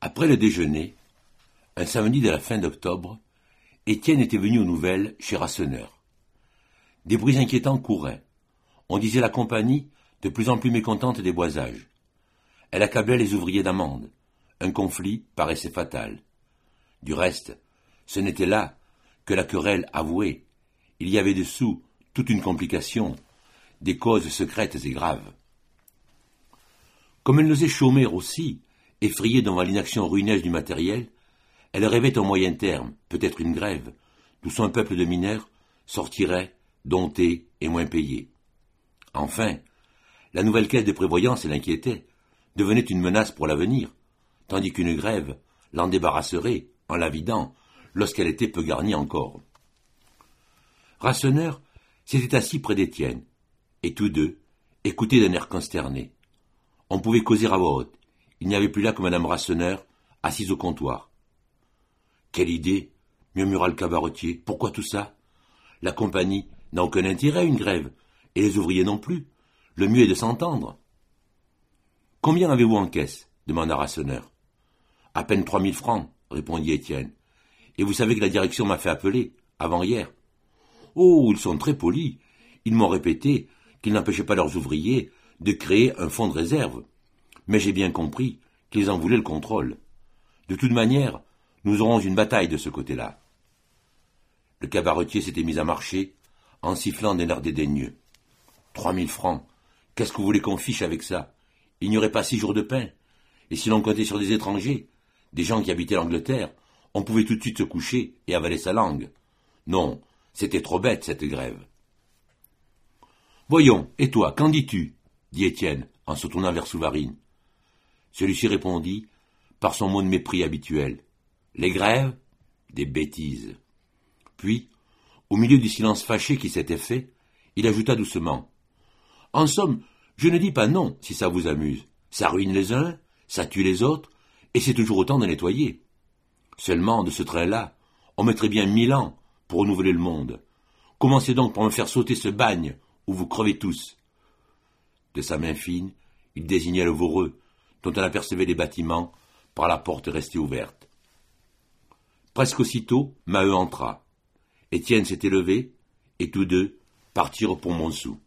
Après le déjeuner, un samedi de la fin d'octobre, Étienne était venu aux nouvelles chez Rasseneur. Des bruits inquiétants couraient. On disait la compagnie de plus en plus mécontente des boisages. Elle accablait les ouvriers d'amende. Un conflit paraissait fatal. Du reste, ce n'était là que la querelle avouée. Il y avait dessous toute une complication, des causes secrètes et graves. Comme elle n'osait chômer aussi, effrayée devant l'inaction ruineuse du matériel, elle rêvait au moyen terme, peut-être une grève, d'où son peuple de mineurs sortirait, dompté et moins payé. Enfin, la nouvelle caisse de prévoyance l'inquiétait, devenait une menace pour l'avenir, tandis qu'une grève l'en débarrasserait, en la vidant, lorsqu'elle était peu garnie encore. Rasseneur s'était assis près d'Étienne, et tous deux écoutaient d'un air consterné. On pouvait causer à voix haute. Il n'y avait plus là que madame Rasseneur, assise au comptoir. « Quelle idée !» murmura le cabaretier. « Pourquoi tout ça ? La compagnie n'a aucun intérêt à une grève, et les ouvriers non plus. Le mieux est de s'entendre. »« Combien avez-vous en caisse ?» demanda Rasseneur. « À peine 3000 francs, répondit Étienne. « Et vous savez que la direction m'a fait appeler, avant-hier. »« Oh, ils sont très polis. Ils m'ont répété qu'ils n'empêchaient pas leurs ouvriers de créer un fonds de réserve. Mais j'ai bien compris qu'ils en voulaient le contrôle. De toute manière, nous aurons une bataille de ce côté-là. » Le cabaretier s'était mis à marcher, en sifflant d'un air dédaigneux. 3000 francs. Qu'est-ce que vous voulez qu'on fiche avec ça? Il n'y aurait pas 6 jours de pain. Et si l'on comptait sur des étrangers, des gens qui habitaient l'Angleterre, on pouvait tout de suite se coucher et avaler sa langue. Non, c'était trop bête, cette grève. Voyons, et toi, qu'en dis-tu? Dit Étienne, en se tournant vers Souvarine. Celui-ci répondit, par son mot de mépris habituel. Les grèves? Des bêtises. Puis, au milieu du silence fâché qui s'était fait, il ajouta doucement. En somme, je ne dis pas non, si ça vous amuse. Ça ruine les uns, ça tue les autres, et c'est toujours autant de nettoyer. Seulement, de ce train-là, on mettrait bien 1000 ans pour renouveler le monde. Commencez donc par me faire sauter ce bagne, où vous crevez tous. De sa main fine, il désignait le Voreux, dont on apercevait les bâtiments par la porte restée ouverte. Presque aussitôt, Maheu entra. Étienne s'était levé, et tous deux partirent pour Montsou.